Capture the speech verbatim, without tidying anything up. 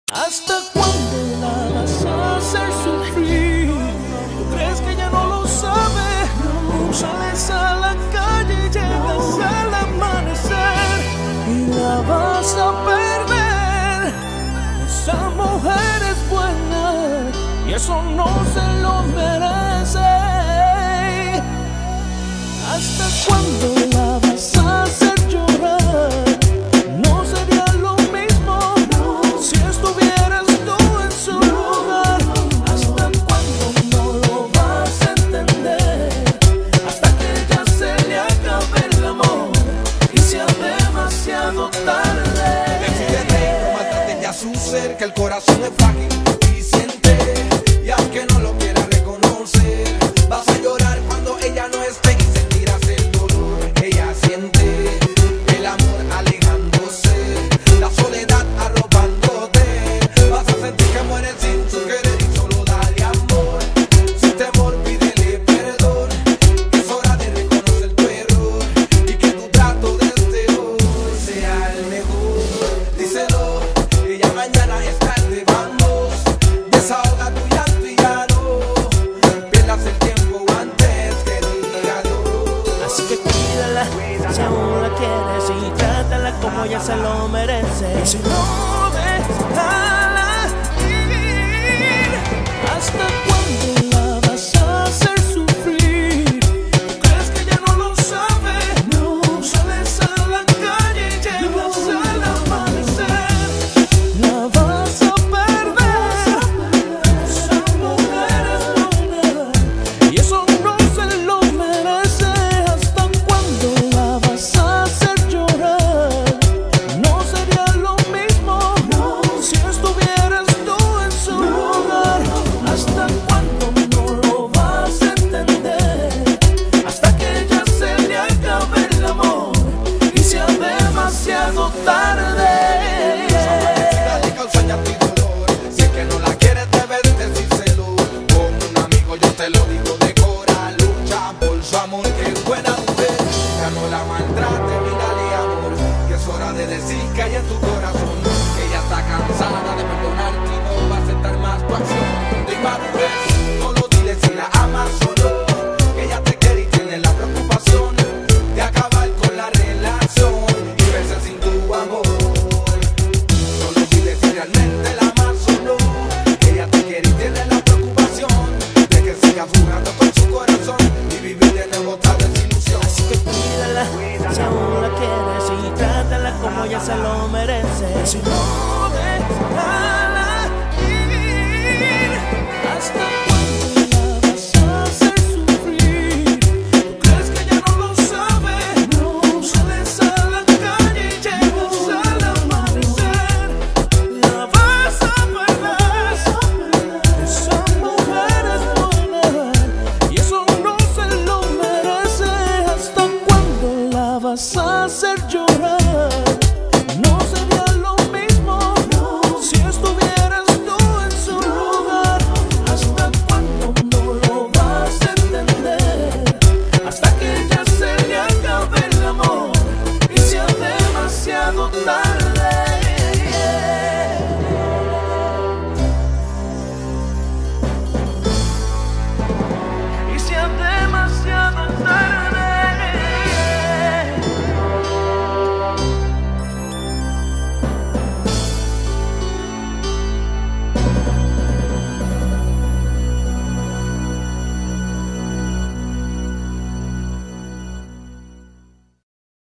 ¿Hasta cuándo la vas a hacer sufrir? ¿Tú crees que ella no lo sabe? No sales a la calle y llegas al amanecer y la vas a perder. Esa mujer es buena y eso no se lo merece. ¿Hasta cuándo la vas a hacer llorar? No sería lo mismo si estuvieras tú en su lugar. ¿Hasta cuándo no lo vas a entender? Hasta que ya se le acabe el amor y sea demasiado tarde. Decídete, no maltrate ya su ser, que el corazón es frágil y siente. Y aunque no lo quiera reconocer, vas a llorar cuando ella no esté y sentirás el dolor que ella siente. El amor alejándose, la soledad arrobándote. Vas a sentir que mueres sin su querer y solo dale amor. Sin temor pídele perdón, que es hora de reconocer tu error y que tu trato desde hoy sea el mejor. Díselo, ella mañana está de vamos. Desahoga tu llanto y ya no pierdas el tiempo antes que diga adiós. Así que cuídala, si aún la quieres, y trátala como ella se lo merece. Y si no, déjala ir. ¿Hasta cuándo la vas a hacer sufrir? ¿Tú crees que ella no lo sabe? No sales a la calle y llegas al amanecer. La vas a perder. Esa mujer es buena y eso no se lo merece. ¿Hasta cuándo la vas a hacer llorar? No sería lo mismo si estuvieras tú en su lugar. ¿Hasta cuándo no lo vas a entender? Hasta que ya se le acabe el amor y sea demasiado tarde. Le causa llanto y dolor. Sé que no la quieres, debes decírselo. Como un amigo yo te lo digo de cora. Lucha por su amor, que es buena mujer. Ya no la maltrate ni dale amor, que es hora de decir que hay en tu corazón que ella está cansada de perdonarte y no va a aceptar más tu acción de inmadurez. Solo dile si la amas o no, que ella te quiere y tiene la preocupación de acabar con la relación y verse sin tu amor. Solo dile si realmente